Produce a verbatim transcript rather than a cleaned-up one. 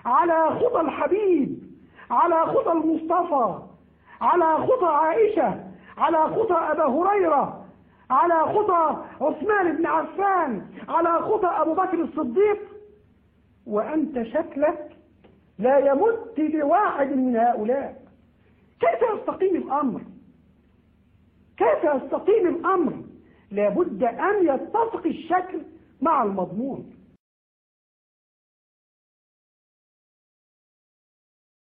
على خطى الحبيب، على خطى المصطفى، على خطى عائشة، على خطى أبا هريرة، على خطى عثمان بن عفان، على خطى أبو بكر الصديق، وأنت شكلك لا يمت لواحد من هؤلاء. كيف يستقيم الأمر؟ كيف يستقيم الأمر؟ لابد أن يتفق الشكل مع المضمون.